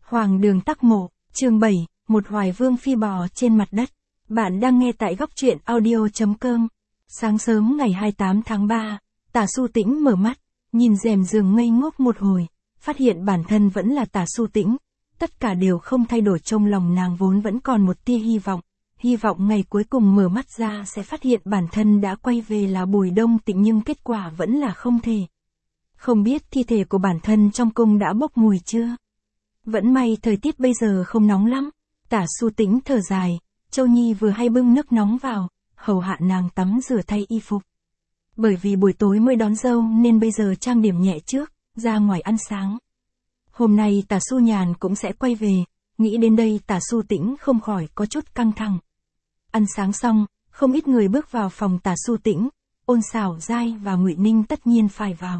Hoàng đường Tắc Mộ, chương 7, một Hoài Vương phi bò trên mặt đất. Bạn đang nghe tại góc truyện audio.com. Sáng sớm ngày 28 tháng 3, Tả Xu Tĩnh mở mắt, nhìn rèm giường ngây ngốc một hồi, phát hiện bản thân vẫn là Tả Xu Tĩnh. Tất cả đều không thay đổi, trong lòng nàng vốn vẫn còn một tia hy vọng ngày cuối cùng mở mắt ra sẽ phát hiện bản thân đã quay về là Bùi Đông Tịnh, nhưng kết quả vẫn là không thể. Không biết thi thể của bản thân trong cung đã bốc mùi chưa? Vẫn may thời tiết bây giờ không nóng lắm. Tả Xu Tĩnh thở dài, Châu Nhi vừa hay bưng nước nóng vào, hầu hạ nàng tắm rửa thay y phục. Bởi vì buổi tối mới đón dâu nên bây giờ trang điểm nhẹ trước, ra ngoài ăn sáng. Hôm nay Tả Xu Nhàn cũng sẽ quay về, nghĩ đến đây Tả Xu Tĩnh không khỏi có chút căng thẳng. Ăn sáng xong, không ít người bước vào phòng Tả Xu Tĩnh, Ôn Xảo Giai và Ngụy Ninh tất nhiên phải vào.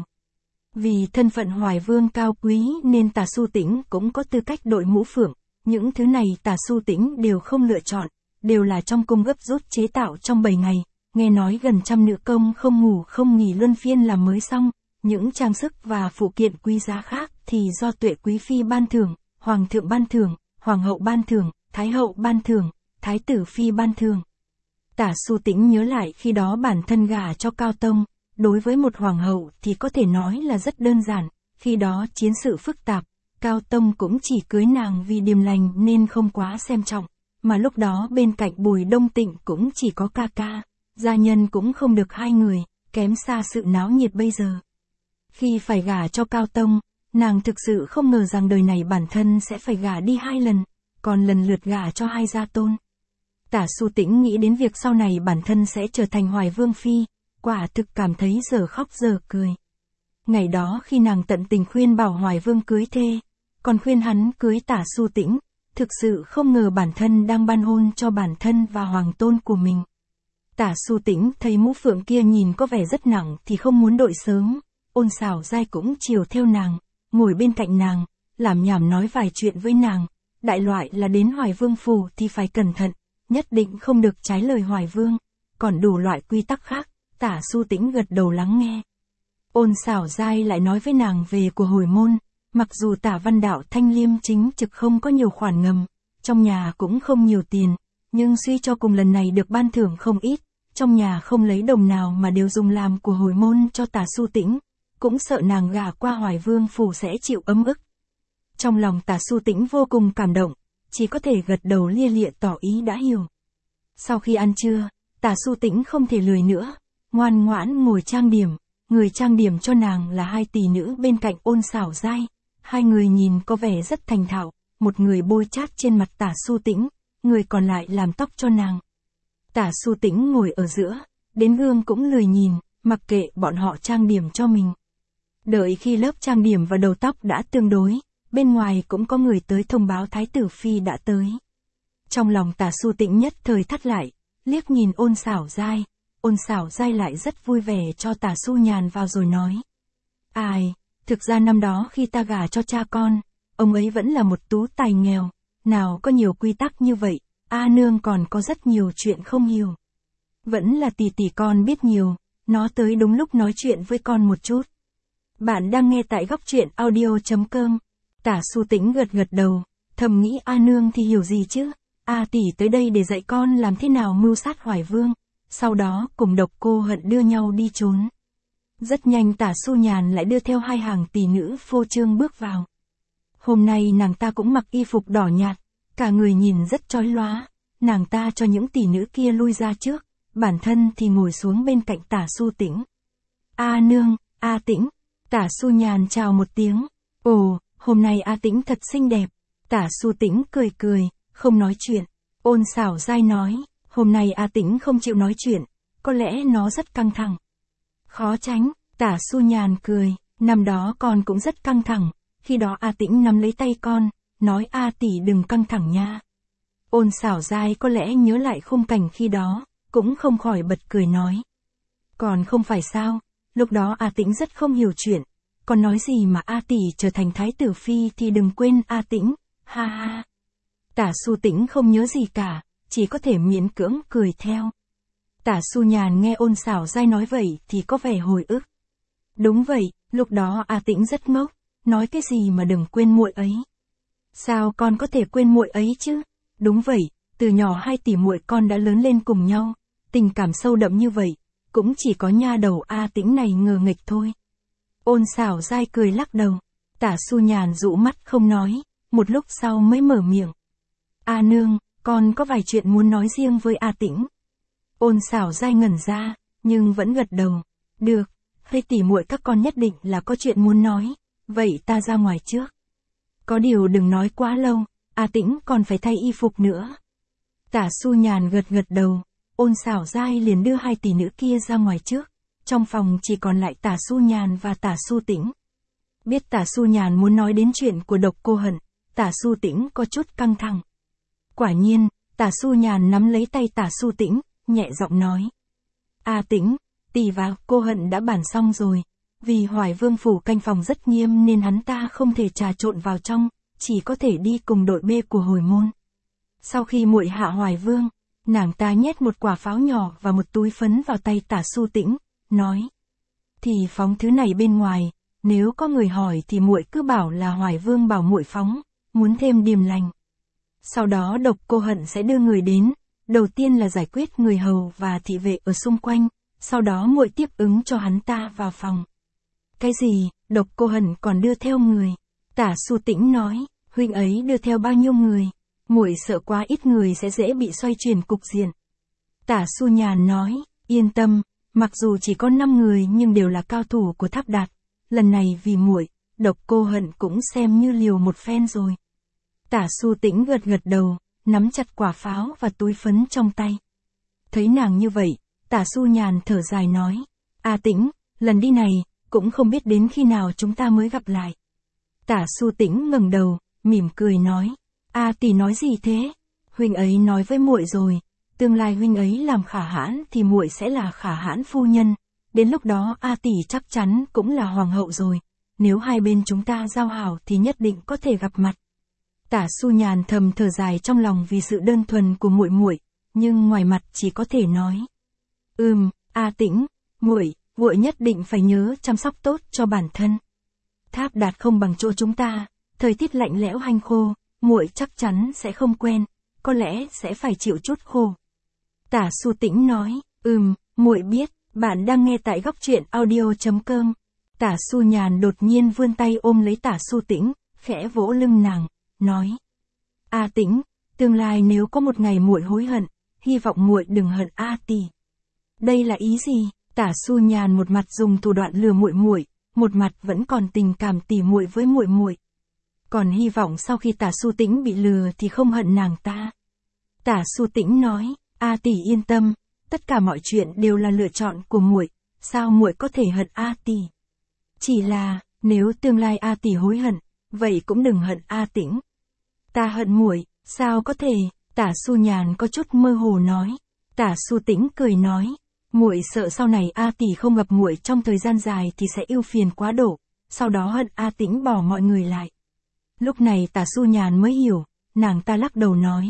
Vì thân phận Hoài Vương cao quý nên Tả Xu Tĩnh cũng có tư cách đội mũ phượng, những thứ này Tả Xu Tĩnh đều không lựa chọn, đều là trong cung gấp rút chế tạo trong 7 ngày, nghe nói gần trăm nữ công không ngủ không nghỉ luân phiên làm mới xong, những trang sức và phụ kiện quý giá khác thì do Tuệ Quý Phi ban thưởng, Hoàng thượng ban thưởng, Hoàng hậu ban thưởng, Thái hậu ban thưởng, Thái tử Phi ban thưởng. Tả Xu Tĩnh nhớ lại khi đó bản thân gả cho Cao Tông. Đối với một hoàng hậu thì có thể nói là rất đơn giản, khi đó chiến sự phức tạp, Cao Tông cũng chỉ cưới nàng vì điềm lành nên không quá xem trọng, mà lúc đó bên cạnh Bùi Đông Tịnh cũng chỉ có ca ca, gia nhân cũng không được 2 người, kém xa sự náo nhiệt bây giờ. Khi phải gả cho Cao Tông, nàng thực sự không ngờ rằng đời này bản thân sẽ phải gả đi 2 lần, còn lần lượt gả cho 2 gia tôn. Tả Xu Tĩnh nghĩ đến việc sau này bản thân sẽ trở thành Hoài Vương Phi, quả thực cảm thấy giờ khóc giờ cười. Ngày đó khi nàng tận tình khuyên bảo Hoài Vương cưới thê, còn khuyên hắn cưới Tả Xu Tĩnh, thực sự không ngờ bản thân đang ban hôn cho bản thân và hoàng tôn của mình. Tả Xu Tĩnh thấy mũ phượng kia nhìn có vẻ rất nặng thì không muốn đội sớm, Ôn Xảo Giai cũng chiều theo nàng, ngồi bên cạnh nàng, làm nhảm nói vài chuyện với nàng, đại loại là đến Hoài Vương phủ thì phải cẩn thận, nhất định không được trái lời Hoài Vương, còn đủ loại quy tắc khác. Tả Xu Tĩnh gật đầu lắng nghe. Ôn Xảo Giai lại nói với nàng về của hồi môn, mặc dù Tả Văn Đạo thanh liêm chính trực không có nhiều khoản ngầm, trong nhà cũng không nhiều tiền, nhưng suy cho cùng lần này được ban thưởng không ít, trong nhà không lấy đồng nào mà đều dùng làm của hồi môn cho Tả Xu Tĩnh, cũng sợ nàng gả qua Hoài Vương phủ sẽ chịu ấm ức. Trong lòng Tả Xu Tĩnh vô cùng cảm động, chỉ có thể gật đầu lia lịa tỏ ý đã hiểu. Sau khi ăn trưa, Tả Xu Tĩnh không thể lười nữa, ngoan ngoãn ngồi trang điểm, người trang điểm cho nàng là 2 tỷ nữ bên cạnh Ôn Xảo Giai, 2 người nhìn có vẻ rất thành thạo, một người bôi chát trên mặt Tả Xu Tĩnh, người còn lại làm tóc cho nàng. Tả Xu Tĩnh ngồi ở giữa, đến gương cũng lười nhìn, mặc kệ bọn họ trang điểm cho mình. Đợi khi lớp trang điểm và đầu tóc đã tương đối, bên ngoài cũng có người tới thông báo Thái tử Phi đã tới. Trong lòng Tả Xu Tĩnh nhất thời thắt lại, liếc nhìn Ôn Xảo Giai. Ôn Xảo Giai lại rất vui vẻ cho Tả Xu Nhàn vào rồi nói. Ai, thực ra năm đó khi ta gả cho cha con, ông ấy vẫn là một tú tài nghèo, nào có nhiều quy tắc như vậy, A nương còn có rất nhiều chuyện không hiểu. Vẫn là tỷ tỷ con biết nhiều, nó tới đúng lúc nói chuyện với con một chút. Bạn đang nghe tại góc truyện audio.com. Tả Xu Tĩnh gật gật đầu, thầm nghĩ A nương thì hiểu gì chứ, A tỷ tới đây để dạy con làm thế nào mưu sát Hoài Vương. Sau đó cùng Độc Cô Hận đưa nhau đi trốn. Rất nhanh Tả Xu Nhàn lại đưa theo 2 hàng tỷ nữ phô trương bước vào. Hôm nay nàng ta cũng mặc y phục đỏ nhạt, cả người nhìn rất chói lóa, nàng ta cho những tỷ nữ kia lui ra trước, bản thân thì ngồi xuống bên cạnh Tả Xu Tĩnh. A nương, A Tĩnh, Tả Xu Nhàn chào một tiếng, ồ, hôm nay A Tĩnh thật xinh đẹp. Tả Xu Tĩnh cười cười, không nói chuyện. Ôn Xảo Giai nói. Hôm nay A Tĩnh không chịu nói chuyện, có lẽ nó rất căng thẳng. Khó tránh, Tả Xu Nhàn cười, năm đó con cũng rất căng thẳng, khi đó A Tĩnh nắm lấy tay con, nói A tỷ đừng căng thẳng nha. Ôn Xảo Giai có lẽ nhớ lại khung cảnh khi đó, cũng không khỏi bật cười nói. Còn không phải sao, lúc đó A Tĩnh rất không hiểu chuyện, còn nói gì mà A tỷ trở thành Thái tử Phi thì đừng quên A Tĩnh, ha ha. Tả Xu Tĩnh không nhớ gì cả. Chỉ có thể miễn cưỡng cười theo. Tả Xu Nhàn nghe Ôn Xảo Giai nói vậy thì có vẻ hồi ức. Đúng vậy, lúc đó A Tĩnh rất ngốc, nói cái gì mà đừng quên muội ấy. Sao con có thể quên muội ấy chứ? Đúng vậy, từ nhỏ hai tỷ muội con đã lớn lên cùng nhau, tình cảm sâu đậm như vậy, cũng chỉ có nha đầu A Tĩnh này ngờ nghịch thôi. Ôn Xảo Giai cười lắc đầu, Tả Xu Nhàn dụ mắt không nói, một lúc sau mới mở miệng. A nương, con có vài chuyện muốn nói riêng với A Tĩnh. Ôn Xảo Giai ngẩn ra, nhưng vẫn gật đầu. Được, hai tỷ muội các con nhất định là có chuyện muốn nói, vậy ta ra ngoài trước. Có điều đừng nói quá lâu, A Tĩnh còn phải thay y phục nữa. Tả Xu Nhàn gật gật đầu, Ôn Xảo Giai liền đưa hai tỷ nữ kia ra ngoài trước. Trong phòng chỉ còn lại Tả Xu Nhàn và Tả Xu Tĩnh. Biết Tả Xu Nhàn muốn nói đến chuyện của Độc Cô Hận, Tả Xu Tĩnh có chút căng thẳng. Quả nhiên, Tả Xu Nhàn nắm lấy tay Tả Xu Tĩnh, nhẹ giọng nói. A Tĩnh, tỷ và Cô Hận đã bàn xong rồi. Vì Hoài Vương phủ canh phòng rất nghiêm nên hắn ta không thể trà trộn vào trong, chỉ có thể đi cùng đội B của hồi môn. Sau khi muội hạ Hoài Vương, nàng ta nhét một quả pháo nhỏ và một túi phấn vào tay Tả Xu Tĩnh, nói. Thì phóng thứ này bên ngoài, nếu có người hỏi thì muội cứ bảo là Hoài Vương bảo muội phóng, muốn thêm điềm lành. Sau đó Độc Cô Hận sẽ đưa người đến, đầu tiên là giải quyết người hầu và thị vệ ở xung quanh, sau đó muội tiếp ứng cho hắn ta vào phòng. Cái gì, Độc Cô Hận còn đưa theo người? Tả Xu Tĩnh nói, huynh ấy đưa theo bao nhiêu người? Muội sợ quá ít người sẽ dễ bị xoay chuyển cục diện. Tả Xu Nhàn nói, yên tâm, mặc dù chỉ có 5 người nhưng đều là cao thủ của Tháp Đạt. Lần này vì muội, Độc Cô Hận cũng xem như liều một phen rồi. Tả Xu Tĩnh gật gật đầu, nắm chặt quả pháo và túi phấn trong tay. Thấy nàng như vậy, Tả Xu Nhàn thở dài nói, A Tĩnh, lần đi này, cũng không biết đến khi nào chúng ta mới gặp lại. Tả Xu Tĩnh ngẩng đầu, mỉm cười nói, A tỷ nói gì thế? Huynh ấy nói với muội rồi, tương lai huynh ấy làm khả hãn thì muội sẽ là khả hãn phu nhân, đến lúc đó A tỷ chắc chắn cũng là hoàng hậu rồi, nếu hai bên chúng ta giao hảo thì nhất định có thể gặp mặt. Tả Xu Nhàn thầm thở dài trong lòng vì sự đơn thuần của muội muội, nhưng ngoài mặt chỉ có thể nói, A Tĩnh, muội nhất định phải nhớ chăm sóc tốt cho bản thân. Tháp Đạt không bằng chỗ chúng ta, thời tiết lạnh lẽo hanh khô, muội chắc chắn sẽ không quen, có lẽ sẽ phải chịu chút khô. Tả Xu Tĩnh nói, muội biết. Bạn đang nghe tại góc truyện audio.com. Tả Xu Nhàn đột nhiên vươn tay ôm lấy Tả Xu Tĩnh, khẽ vỗ lưng nàng, nói: A Tĩnh, tương lai nếu có một ngày muội hối hận, hy vọng muội đừng hận A tỷ. Đây là ý gì? Tả Xu Nhàn một mặt dùng thủ đoạn lừa muội muội, một mặt vẫn còn tình cảm tỉ muội với muội muội. Còn hy vọng sau khi Tả Xu Tĩnh bị lừa thì không hận nàng ta. Tả Xu Tĩnh nói: A tỷ yên tâm, tất cả mọi chuyện đều là lựa chọn của muội, sao muội có thể hận A tỷ? Chỉ là, nếu tương lai A tỷ hối hận, vậy cũng đừng hận A Tĩnh. Ta hận muội, sao có thể? Tả Xu Nhàn có chút mơ hồ nói. Tả Xu Tĩnh cười nói: muội sợ sau này A tỷ không gặp muội trong thời gian dài thì sẽ ưu phiền quá độ, sau đó hận A Tĩnh bỏ mọi người lại. Lúc này Tả Xu Nhàn mới hiểu, nàng ta lắc đầu nói: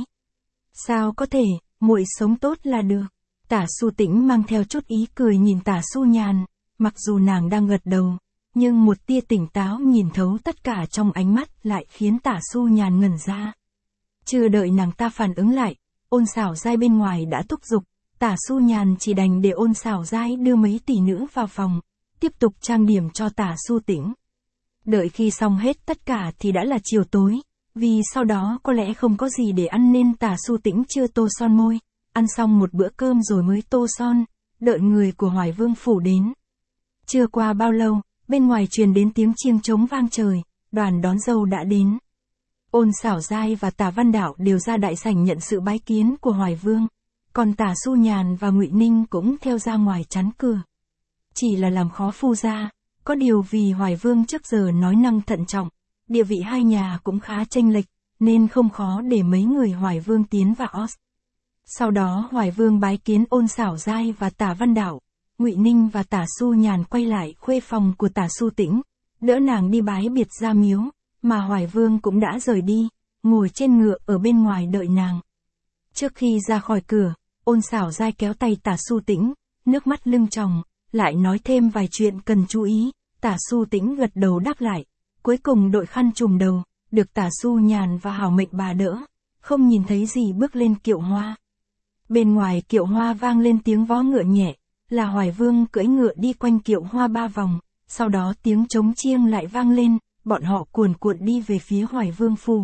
sao có thể, muội sống tốt là được. Tả Xu Tĩnh mang theo chút ý cười nhìn Tả Xu Nhàn, mặc dù nàng đang gật đầu, nhưng một tia tỉnh táo nhìn thấu tất cả trong ánh mắt lại khiến Tả Xu Nhàn ngẩn ra. Chưa đợi nàng ta phản ứng lại, Ôn Xảo Giai bên ngoài đã thúc giục, Tả Xu Nhàn chỉ đành để Ôn Xảo Giai đưa mấy tỷ nữ vào phòng, tiếp tục trang điểm cho Tả Xu Tĩnh. Đợi khi xong hết tất cả thì đã là chiều tối, vì sau đó có lẽ không có gì để ăn nên Tả Xu Tĩnh chưa tô son môi, ăn xong một bữa cơm rồi mới tô son, đợi người của Hoài Vương phủ đến. Chưa qua bao lâu, bên ngoài truyền đến tiếng chiêng trống vang trời, đoàn đón dâu đã đến. Ôn Xảo Giai và Tả Văn Đạo đều ra đại sảnh nhận sự bái kiến của Hoài Vương, còn Tả Xu Nhàn và Ngụy Ninh cũng theo ra ngoài chắn cửa. Chỉ là làm khó phu gia, có điều vì Hoài Vương trước giờ nói năng thận trọng, địa vị hai nhà cũng khá chênh lệch, nên không khó để mấy người Hoài Vương tiến vào Os. Sau đó Hoài Vương bái kiến Ôn Xảo Giai và Tả Văn Đạo, Ngụy Ninh và Tả Xu Nhàn quay lại khuê phòng của Tả Xu Tĩnh, đỡ nàng đi bái biệt ra miếu, mà Hoài Vương cũng đã rời đi, ngồi trên ngựa ở bên ngoài đợi nàng. Trước khi ra khỏi cửa, Ôn Xảo Giai kéo tay Tả Xu Tĩnh, nước mắt lưng tròng, lại nói thêm vài chuyện cần chú ý, Tả Xu Tĩnh gật đầu đáp lại, cuối cùng đội khăn trùm đầu, được Tả Xu Nhàn và Hảo Mệnh Bà đỡ, không nhìn thấy gì bước lên kiệu hoa. Bên ngoài kiệu hoa vang lên tiếng vó ngựa nhẹ, là Hoài Vương cưỡi ngựa đi quanh kiệu hoa 3 vòng, sau đó tiếng trống chiêng lại vang lên, bọn họ cuồn cuộn đi về phía Hoài Vương phủ.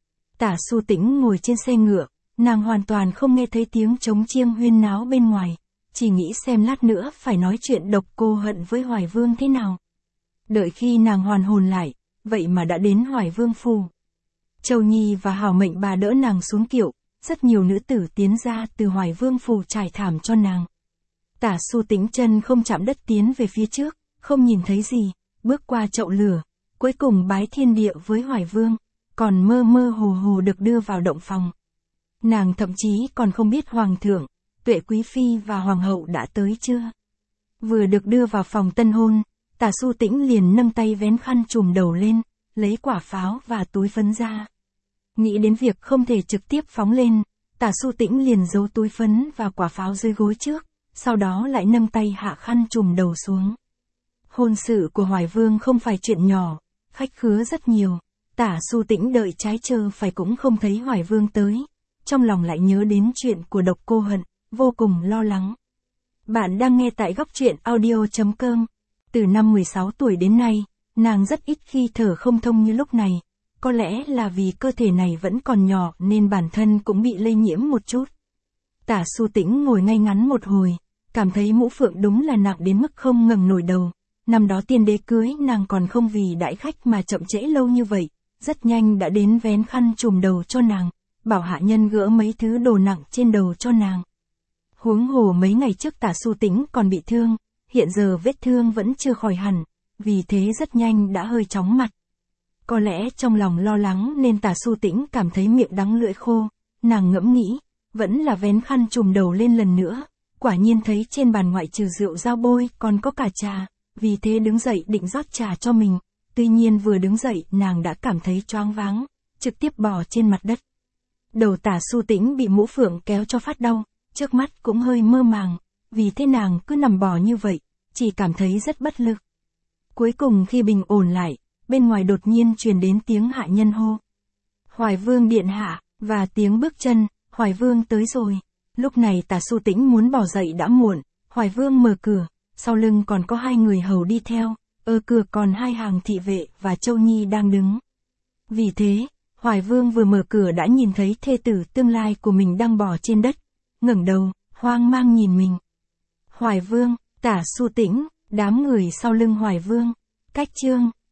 Tả Xu Tĩnh ngồi trên xe ngựa, nàng hoàn toàn không nghe thấy tiếng trống chiêng huyên náo bên ngoài, chỉ nghĩ xem lát nữa phải nói chuyện Độc Cô Hận với Hoài Vương thế nào. Đợi khi nàng hoàn hồn lại, vậy mà đã đến Hoài Vương phủ. Châu Nhi và Hảo Mệnh Bà đỡ nàng xuống kiệu, rất nhiều nữ tử tiến ra từ Hoài Vương phủ trải thảm cho nàng. Tả Xu Tĩnh chân không chạm đất tiến về phía trước, không nhìn thấy gì, bước qua chậu lửa, cuối cùng bái thiên địa với Hoài Vương, còn mơ mơ hồ hồ được đưa vào động phòng. Nàng thậm chí còn không biết Hoàng thượng, Tuệ Quý Phi và Hoàng hậu đã tới chưa. Vừa được đưa vào phòng tân hôn, Tả Xu Tĩnh liền nâng tay vén khăn trùm đầu lên, lấy quả pháo và túi phấn ra. Nghĩ đến việc không thể trực tiếp phóng lên, Tả Xu Tĩnh liền giấu túi phấn và quả pháo dưới gối trước, sau đó lại nâng tay hạ khăn trùm đầu xuống. Hôn sự của Hoài Vương không phải chuyện nhỏ, khách khứa rất nhiều, Tả Xu Tĩnh đợi trái chờ phải cũng không thấy Hoài Vương tới, trong lòng lại nhớ đến chuyện của Độc Cô Hận, vô cùng lo lắng. Bạn đang nghe tại góc truyện audio.com. Từ năm 16 tuổi đến nay, nàng rất ít khi thở không thông như lúc này, có lẽ là vì cơ thể này vẫn còn nhỏ nên bản thân cũng bị lây nhiễm một chút. Tả Xu Tĩnh ngồi ngay ngắn một hồi, cảm thấy mũ phượng đúng là nặng đến mức không ngẩng nổi đầu. Năm đó tiên đế cưới nàng còn không vì đãi khách mà chậm trễ lâu như vậy, rất nhanh đã đến vén khăn trùm đầu cho nàng, bảo hạ nhân gỡ mấy thứ đồ nặng trên đầu cho nàng. Huống hồ mấy ngày trước Tả Xu Tĩnh còn bị thương, hiện giờ vết thương vẫn chưa khỏi hẳn, vì thế rất nhanh đã hơi chóng mặt. Có lẽ trong lòng lo lắng nên Tả Xu Tĩnh cảm thấy miệng đắng lưỡi khô, nàng ngẫm nghĩ, vẫn là vén khăn trùm đầu lên lần nữa, quả nhiên thấy trên bàn ngoại trừ rượu dao bôi còn có cả trà, vì thế đứng dậy định rót trà cho mình, tuy nhiên vừa đứng dậy nàng đã cảm thấy choáng váng, trực tiếp bò trên mặt đất. Đầu Tả Xu Tĩnh bị mũ phượng kéo cho phát đau, trước mắt cũng hơi mơ màng, vì thế nàng cứ nằm bò như vậy, chỉ cảm thấy rất bất lực. Cuối cùng khi bình ổn lại, bên ngoài đột nhiên truyền đến tiếng hạ nhân hô. Hoài Vương điện hạ, và tiếng bước chân, Hoài Vương tới rồi. Lúc này Tả Xu Tĩnh muốn bỏ dậy đã muộn, Hoài Vương mở cửa, sau lưng còn có 2 người hầu đi theo, ở cửa còn 2 hàng thị vệ và Châu Nhi đang đứng. Vì thế, Hoài Vương vừa mở cửa đã nhìn thấy thê tử tương lai của mình đang bò trên đất, ngẩng đầu, hoang mang nhìn mình. Hoài Vương, Tả Xu Tĩnh, đám người sau lưng Hoài Vương, cách chương.